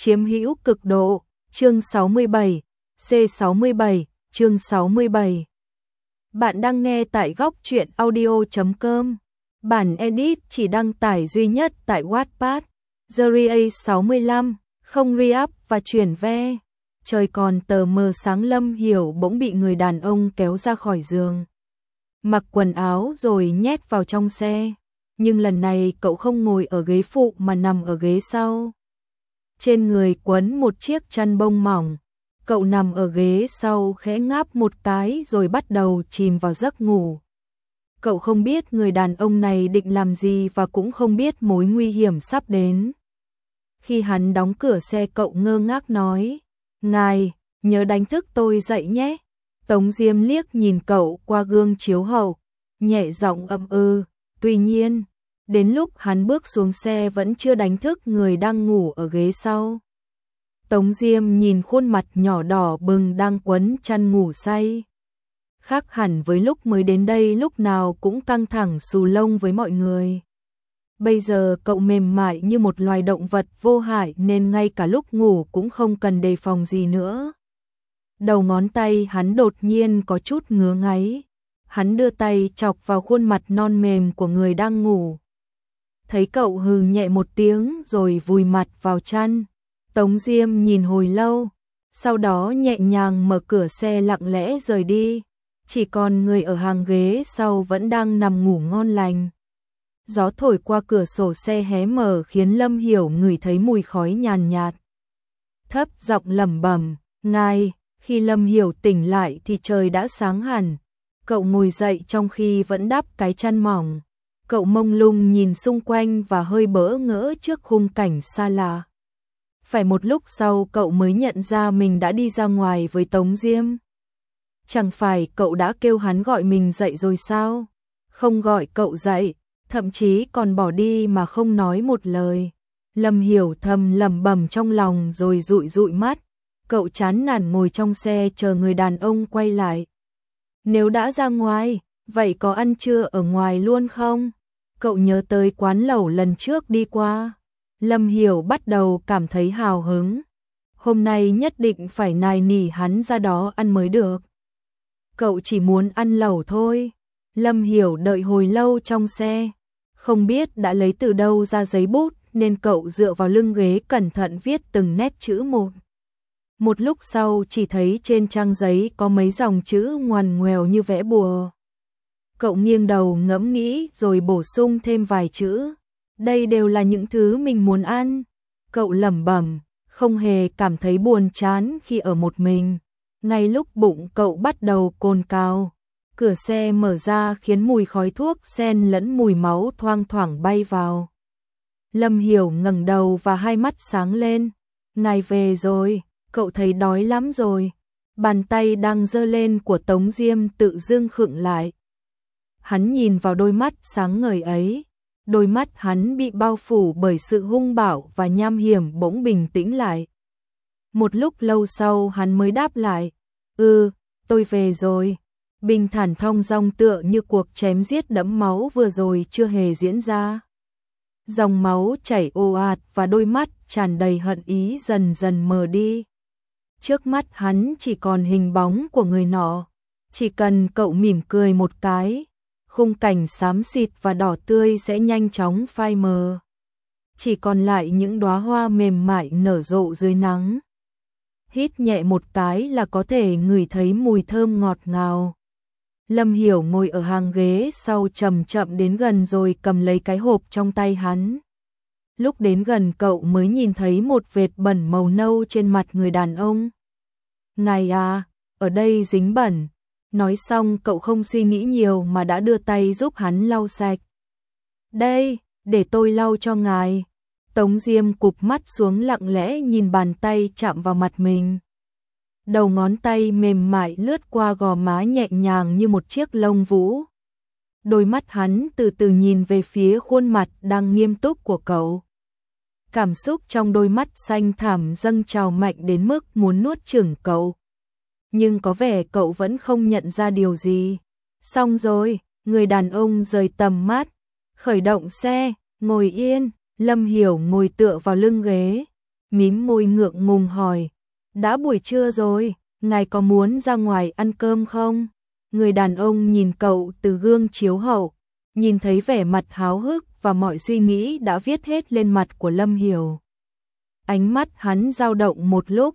chiếm hữu cực độ, chương 67, C67, chương 67. Bạn đang nghe tại góc truyện audio.com. Bản edit chỉ đăng tải duy nhất tại Wattpad. Series 65, không re-up và chuyển ve. Trời còn tờ mờ sáng, Lâm Hiểu bỗng bị người đàn ông kéo ra khỏi giường. Mặc quần áo rồi nhét vào trong xe. Nhưng lần này cậu không ngồi ở ghế phụ mà nằm ở ghế sau. Trên người quấn một chiếc chăn bông mỏng. Cậu nằm ở ghế sau khẽ ngáp một cái rồi bắt đầu chìm vào giấc ngủ. Cậu không biết người đàn ông này định làm gì và cũng không biết mối nguy hiểm sắp đến. Khi hắn đóng cửa xe, cậu ngơ ngác nói: "Ngài, nhớ đánh thức tôi dậy nhé." Tống Diêm liếc nhìn cậu qua gương chiếu hậu, nhẹ giọng ậm ừ. Tuy nhiên, đến lúc hắn bước xuống xe vẫn chưa đánh thức người đang ngủ ở ghế sau. Tống Diêm nhìn khuôn mặt nhỏ đỏ bừng đang quấn chăn ngủ say. Khác hẳn với lúc mới đến đây, lúc nào cũng căng thẳng xù lông với mọi người. Bây giờ cậu mềm mại như một loài động vật vô hại nên ngay cả lúc ngủ cũng không cần đề phòng gì nữa. Đầu ngón tay hắn đột nhiên có chút ngứa ngáy. Hắn đưa tay chọc vào khuôn mặt non mềm của người đang ngủ. Thấy cậu hừ nhẹ một tiếng rồi vùi mặt vào chăn. Tống Diêm nhìn hồi lâu, sau đó nhẹ nhàng mở cửa xe lặng lẽ rời đi. Chỉ còn người ở hàng ghế sau vẫn đang nằm ngủ ngon lành. Gió thổi qua cửa sổ xe hé mở khiến Lâm Hiểu ngửi thấy mùi khói nhàn nhạt. Thấp giọng lẩm bẩm: "Ngài." Khi Lâm Hiểu tỉnh lại thì trời đã sáng hẳn. Cậu ngồi dậy trong khi vẫn đắp cái chăn mỏng. Cậu mông lung nhìn xung quanh và hơi bỡ ngỡ trước khung cảnh xa lạ. Phải một lúc sau cậu mới nhận ra mình đã đi ra ngoài với Tống Diêm. Chẳng phải cậu đã kêu hắn gọi mình dậy rồi sao? Không gọi cậu dậy, thậm chí còn bỏ đi mà không nói một lời. Lâm Hiểu thầm lẩm bẩm trong lòng rồi dụi dụi mắt. Cậu chán nản ngồi trong xe chờ người đàn ông quay lại. Nếu đã ra ngoài, vậy có ăn trưa ở ngoài luôn không? Cậu nhớ tới quán lẩu lần trước đi qua. Lâm Hiểu bắt đầu cảm thấy hào hứng. Hôm nay nhất định phải nài nỉ hắn ra đó ăn mới được. Cậu chỉ muốn ăn lẩu thôi. Lâm Hiểu đợi hồi lâu trong xe. Không biết đã lấy từ đâu ra giấy bút nên cậu dựa vào lưng ghế cẩn thận viết từng nét chữ một. Một lúc sau chỉ thấy trên trang giấy có mấy dòng chữ ngoằn ngoèo như vẽ bùa. Cậu nghiêng đầu ngẫm nghĩ rồi bổ sung thêm vài chữ. Đây đều là những thứ mình muốn ăn. Cậu lẩm bẩm, không hề cảm thấy buồn chán khi ở một mình. Ngay lúc bụng cậu bắt đầu cồn cào, cửa xe mở ra khiến mùi khói thuốc xen lẫn mùi máu thoang thoảng bay vào. Lâm Hiểu ngẩng đầu và hai mắt sáng lên. "Ngài về rồi, cậu thấy đói lắm rồi." Bàn tay đang giơ lên của Tống Diêm tự dưng khựng lại. Hắn nhìn vào đôi mắt sáng ngời ấy. Đôi mắt hắn bị bao phủ bởi sự hung bạo và nham hiểm bỗng bình tĩnh lại. Một lúc lâu sau hắn mới đáp lại: Tôi về rồi." Bình thản thong dong tựa như cuộc chém giết đẫm máu vừa rồi chưa hề diễn ra. Dòng máu chảy ồ ạt và đôi mắt tràn đầy hận ý dần dần mờ đi. Trước mắt hắn chỉ còn hình bóng của người nọ. Chỉ cần cậu mỉm cười một cái, khung cảnh xám xịt và đỏ tươi sẽ nhanh chóng phai mờ. Chỉ còn lại những đóa hoa mềm mại nở rộ dưới nắng. Hít nhẹ một cái là có thể ngửi thấy mùi thơm ngọt ngào. Lâm Hiểu ngồi ở hàng ghế sau chậm chậm đến gần rồi cầm lấy cái hộp trong tay hắn. Lúc đến gần cậu mới nhìn thấy một vệt bẩn màu nâu trên mặt người đàn ông. "Ngài à, ở đây dính bẩn." Nói xong cậu không suy nghĩ nhiều mà đã đưa tay giúp hắn lau sạch. "Đây, để tôi lau cho ngài." Tống Diêm cụp mắt xuống lặng lẽ nhìn bàn tay chạm vào mặt mình. Đầu ngón tay mềm mại lướt qua gò má nhẹ nhàng như một chiếc lông vũ. Đôi mắt hắn từ từ nhìn về phía khuôn mặt đang nghiêm túc của cậu. Cảm xúc trong đôi mắt xanh thẳm dâng trào mạnh đến mức muốn nuốt chửng cậu. Nhưng có vẻ cậu vẫn không nhận ra điều gì. Xong rồi, người đàn ông rời tầm mắt, khởi động xe, ngồi yên. Lâm Hiểu ngồi tựa vào lưng ghế, mím môi ngượng ngùng hỏi, đã buổi trưa rồi, ngài có muốn ra ngoài ăn cơm không? Người đàn ông nhìn cậu từ gương chiếu hậu, nhìn thấy vẻ mặt háo hức và mọi suy nghĩ đã viết hết lên mặt của Lâm Hiểu. Ánh mắt hắn dao động một lúc,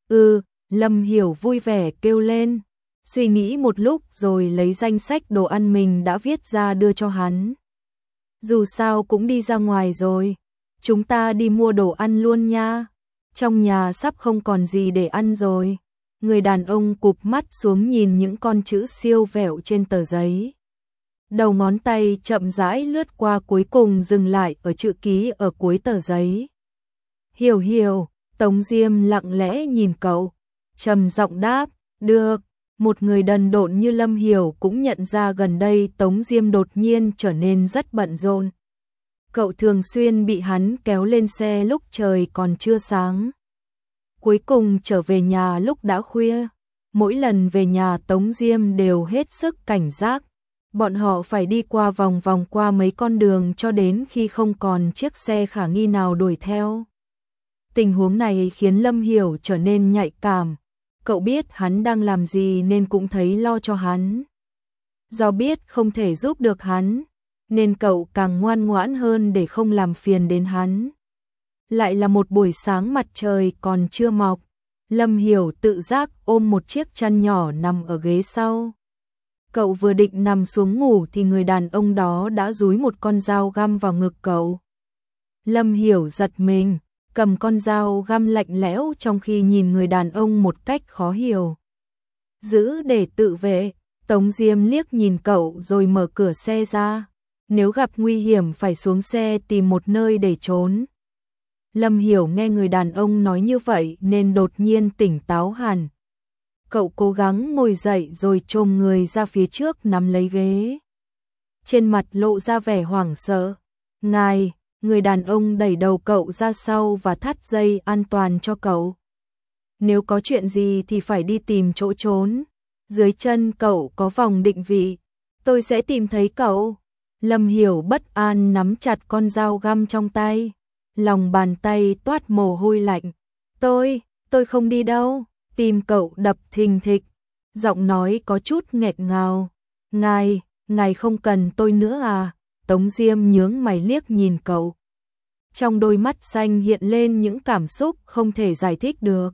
Lâm Hiểu vui vẻ kêu lên, suy nghĩ một lúc rồi lấy danh sách đồ ăn mình đã viết ra đưa cho hắn. Dù sao cũng đi ra ngoài rồi, chúng ta đi mua đồ ăn luôn nha, trong nhà sắp không còn gì để ăn rồi. Người đàn ông cụp mắt xuống nhìn những con chữ siêu vẹo trên tờ giấy. Đầu ngón tay chậm rãi lướt qua cuối cùng dừng lại ở chữ ký ở cuối tờ giấy. Hiểu hiểu, Tống Diêm lặng lẽ nhìn cậu, trầm giọng đáp, được. Một người đần độn như Lâm Hiểu cũng nhận ra gần đây Tống Diêm đột nhiên trở nên rất bận rộn. Cậu thường xuyên bị hắn kéo lên xe lúc trời còn chưa sáng. Cuối cùng trở về nhà lúc đã khuya. Mỗi lần về nhà Tống Diêm đều hết sức cảnh giác. Bọn họ phải đi qua vòng qua mấy con đường cho đến khi không còn chiếc xe khả nghi nào đuổi theo. Tình huống này khiến Lâm Hiểu trở nên nhạy cảm. Cậu biết hắn đang làm gì nên cũng thấy lo cho hắn. Do biết không thể giúp được hắn, nên cậu càng ngoan ngoãn hơn để không làm phiền đến hắn. Lại là một buổi sáng mặt trời còn chưa mọc, Lâm Hiểu tự giác ôm một chiếc chăn nhỏ nằm ở ghế sau. Cậu vừa định nằm xuống ngủ thì người đàn ông đó đã dúi một con dao găm vào ngực cậu. Lâm Hiểu giật mình, cầm con dao găm lạnh lẽo trong khi nhìn người đàn ông một cách khó hiểu. Giữ để tự vệ, Tống Diêm liếc nhìn cậu rồi mở cửa xe ra. Nếu gặp nguy hiểm phải xuống xe tìm một nơi để trốn. Lâm Hiểu nghe người đàn ông nói như vậy nên đột nhiên tỉnh táo hẳn. Cậu cố gắng ngồi dậy rồi chồm người ra phía trước nắm lấy ghế. Trên mặt lộ ra vẻ hoảng sợ. Ngài, người đàn ông đẩy đầu cậu ra sau và thắt dây an toàn cho cậu. Nếu có chuyện gì thì phải đi tìm chỗ trốn. Dưới chân cậu có vòng định vị. Tôi sẽ tìm thấy cậu. Lâm Hiểu bất an nắm chặt con dao găm trong tay. Lòng bàn tay toát mồ hôi lạnh. Tôi không đi đâu. Tim cậu đập thình thịch. Giọng nói có chút nghẹt ngào. Ngài không cần tôi nữa à? Tống Diêm nhướng mày liếc nhìn cậu. Trong đôi mắt xanh hiện lên những cảm xúc không thể giải thích được.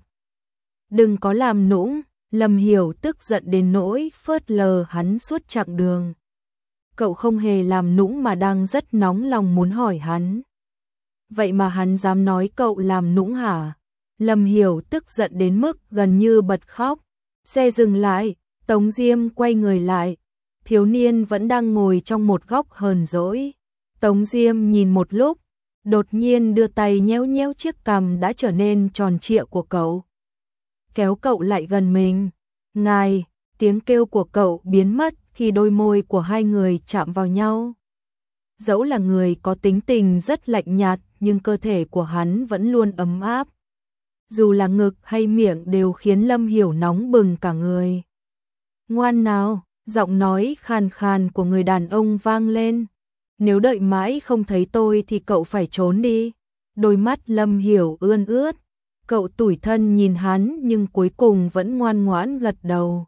Đừng có làm nũng. Lâm Hiểu tức giận đến nỗi phớt lờ hắn suốt chặng đường. Cậu không hề làm nũng mà đang rất nóng lòng muốn hỏi hắn. Vậy mà hắn dám nói cậu làm nũng hả? Lâm Hiểu tức giận đến mức gần như bật khóc. Xe dừng lại, Tống Diêm quay người lại. Thiếu niên vẫn đang ngồi trong một góc hờn dỗi. Tống Diêm nhìn một lúc, đột nhiên đưa tay nhéo nhéo chiếc cằm đã trở nên tròn trịa của cậu. Kéo cậu lại gần mình. Ngài, tiếng kêu của cậu biến mất khi đôi môi của hai người chạm vào nhau. Dẫu là người có tính tình rất lạnh nhạt nhưng cơ thể của hắn vẫn luôn ấm áp. Dù là ngực hay miệng đều khiến Lâm Hiểu nóng bừng cả người. Ngoan nào, giọng nói khàn khàn của người đàn ông vang lên. Nếu đợi mãi không thấy tôi thì cậu phải trốn đi. Đôi mắt Lâm Hiểu ươn ướt. Cậu tủi thân nhìn hắn nhưng cuối cùng vẫn ngoan ngoãn gật đầu.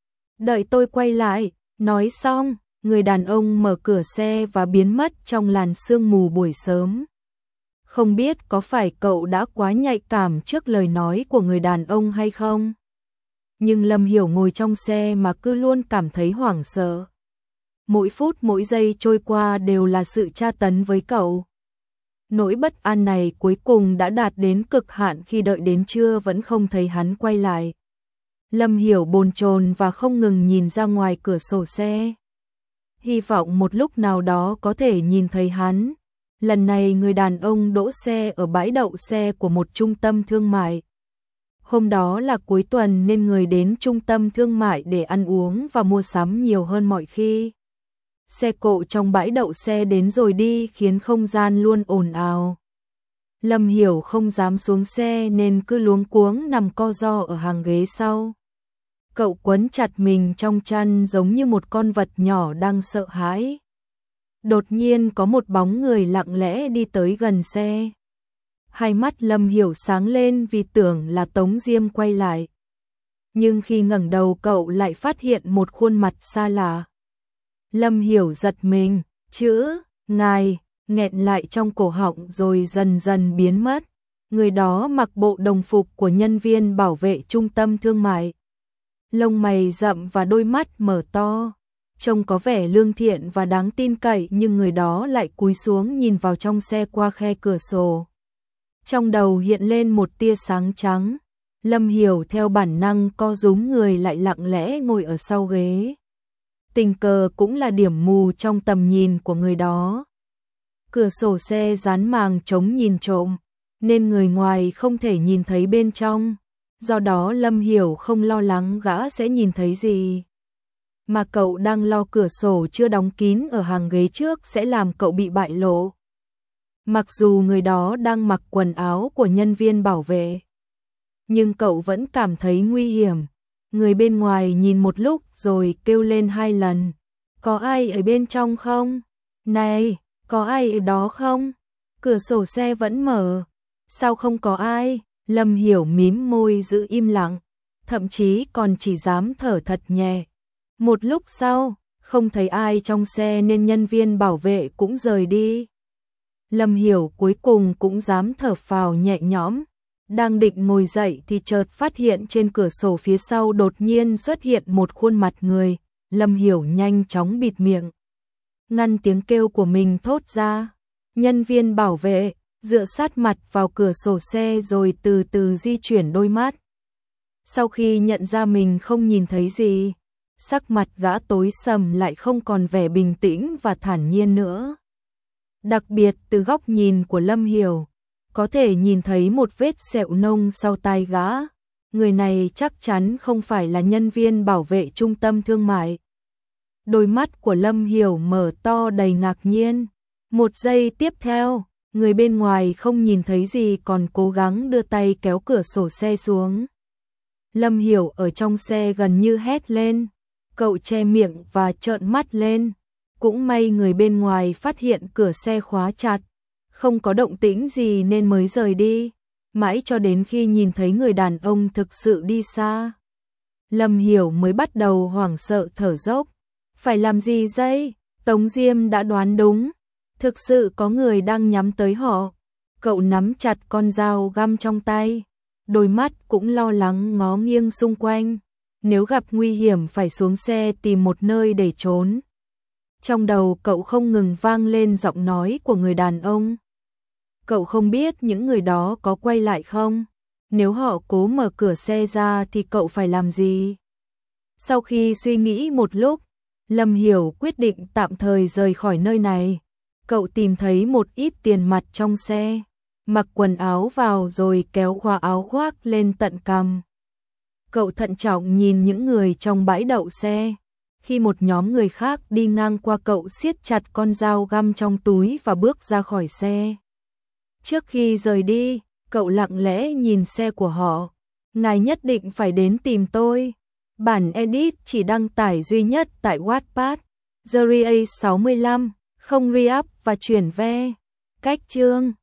Đợi tôi quay lại. Nói xong, người đàn ông mở cửa xe và biến mất trong làn sương mù buổi sớm. Không biết có phải cậu đã quá nhạy cảm trước lời nói của người đàn ông hay không? Nhưng Lâm Hiểu ngồi trong xe mà cứ luôn cảm thấy hoảng sợ. Mỗi phút mỗi giây trôi qua đều là sự tra tấn với cậu. Nỗi bất an này cuối cùng đã đạt đến cực hạn khi đợi đến trưa vẫn không thấy hắn quay lại. Lâm Hiểu bồn chồn và không ngừng nhìn ra ngoài cửa sổ xe. Hy vọng một lúc nào đó có thể nhìn thấy hắn. Lần này người đàn ông đỗ xe ở bãi đậu xe của một trung tâm thương mại. Hôm đó là cuối tuần nên người đến trung tâm thương mại để ăn uống và mua sắm nhiều hơn mọi khi. Xe cộ trong bãi đậu xe đến rồi đi khiến không gian luôn ồn ào. Lâm Hiểu không dám xuống xe nên cứ luống cuống nằm co ro ở hàng ghế sau. Cậu quấn chặt mình trong chăn giống như một con vật nhỏ đang sợ hãi. Đột nhiên có một bóng người lặng lẽ đi tới gần xe. Hai mắt Lâm Hiểu sáng lên vì tưởng là Tống Diêm quay lại. Nhưng khi ngẩng đầu cậu lại phát hiện một khuôn mặt xa lạ. Lâm Hiểu giật mình, chữ ngài nghẹn lại trong cổ họng rồi dần dần biến mất. Người đó mặc bộ đồng phục của nhân viên bảo vệ trung tâm thương mại. Lông mày rậm và đôi mắt mở to. Trông có vẻ lương thiện và đáng tin cậy, nhưng người đó lại cúi xuống nhìn vào trong xe qua khe cửa sổ. Trong đầu hiện lên một tia sáng trắng. Lâm Hiểu theo bản năng co rúm người lại, lặng lẽ ngồi ở sau ghế. Tình cờ cũng là điểm mù trong tầm nhìn của người đó. Cửa sổ xe dán màng chống nhìn trộm, nên người ngoài không thể nhìn thấy bên trong. Do đó Lâm Hiểu không lo lắng gã sẽ nhìn thấy gì. Mà cậu đang lo cửa sổ chưa đóng kín ở hàng ghế trước sẽ làm cậu bị bại lộ. Mặc dù người đó đang mặc quần áo của nhân viên bảo vệ, nhưng cậu vẫn cảm thấy nguy hiểm. Người bên ngoài nhìn một lúc rồi kêu lên 2 lần. Có ai ở bên trong không? Này, có ai ở đó không? Cửa sổ xe vẫn mở. Sao không có ai? Lâm Hiểu mím môi giữ im lặng, thậm chí còn chỉ dám thở thật nhẹ. Một lúc sau, không thấy ai trong xe nên nhân viên bảo vệ cũng rời đi. Lâm Hiểu cuối cùng cũng dám thở phào nhẹ nhõm. Đang định ngồi dậy thì chợt phát hiện trên cửa sổ phía sau đột nhiên xuất hiện một khuôn mặt người. Lâm Hiểu nhanh chóng bịt miệng, ngăn tiếng kêu của mình thốt ra. Nhân viên bảo vệ dựa sát mặt vào cửa sổ xe rồi từ từ di chuyển đôi mắt. Sau khi nhận ra mình không nhìn thấy gì, sắc mặt gã tối sầm lại, không còn vẻ bình tĩnh và thản nhiên nữa. Đặc biệt từ góc nhìn của Lâm Hiểu, có thể nhìn thấy một vết sẹo nông sau tai gã. Người này chắc chắn không phải là nhân viên bảo vệ trung tâm thương mại. Đôi mắt của Lâm Hiểu mở to đầy ngạc nhiên. Một giây tiếp theo, người bên ngoài không nhìn thấy gì còn cố gắng đưa tay kéo cửa sổ xe xuống. Lâm Hiểu ở trong xe gần như hét lên. Cậu che miệng và trợn mắt lên. Cũng may người bên ngoài phát hiện cửa xe khóa chặt, không có động tĩnh gì nên mới rời đi. Mãi cho đến khi nhìn thấy người đàn ông thực sự đi xa, Lâm Hiểu mới bắt đầu hoảng sợ thở dốc. Phải làm gì đây? Tống Diêm đã đoán đúng. Thực sự có người đang nhắm tới họ. Cậu nắm chặt con dao găm trong tay, đôi mắt cũng lo lắng ngó nghiêng xung quanh. Nếu gặp nguy hiểm phải xuống xe tìm một nơi để trốn. Trong đầu cậu không ngừng vang lên giọng nói của người đàn ông. Cậu không biết những người đó có quay lại không? Nếu họ cố mở cửa xe ra thì cậu phải làm gì? Sau khi suy nghĩ một lúc, Lâm Hiểu quyết định tạm thời rời khỏi nơi này. Cậu tìm thấy một ít tiền mặt trong xe, mặc quần áo vào rồi kéo khóa áo khoác lên tận cằm. Cậu thận trọng nhìn những người trong bãi đậu xe. Khi một nhóm người khác đi ngang qua, cậu siết chặt con dao găm trong túi và bước ra khỏi xe. Trước khi rời đi, cậu lặng lẽ nhìn xe của họ. Ngài nhất định phải đến tìm tôi. Bản edit chỉ đăng tải duy nhất tại Wattpad. Series 65, không re-up và chuyển ve. Cách chương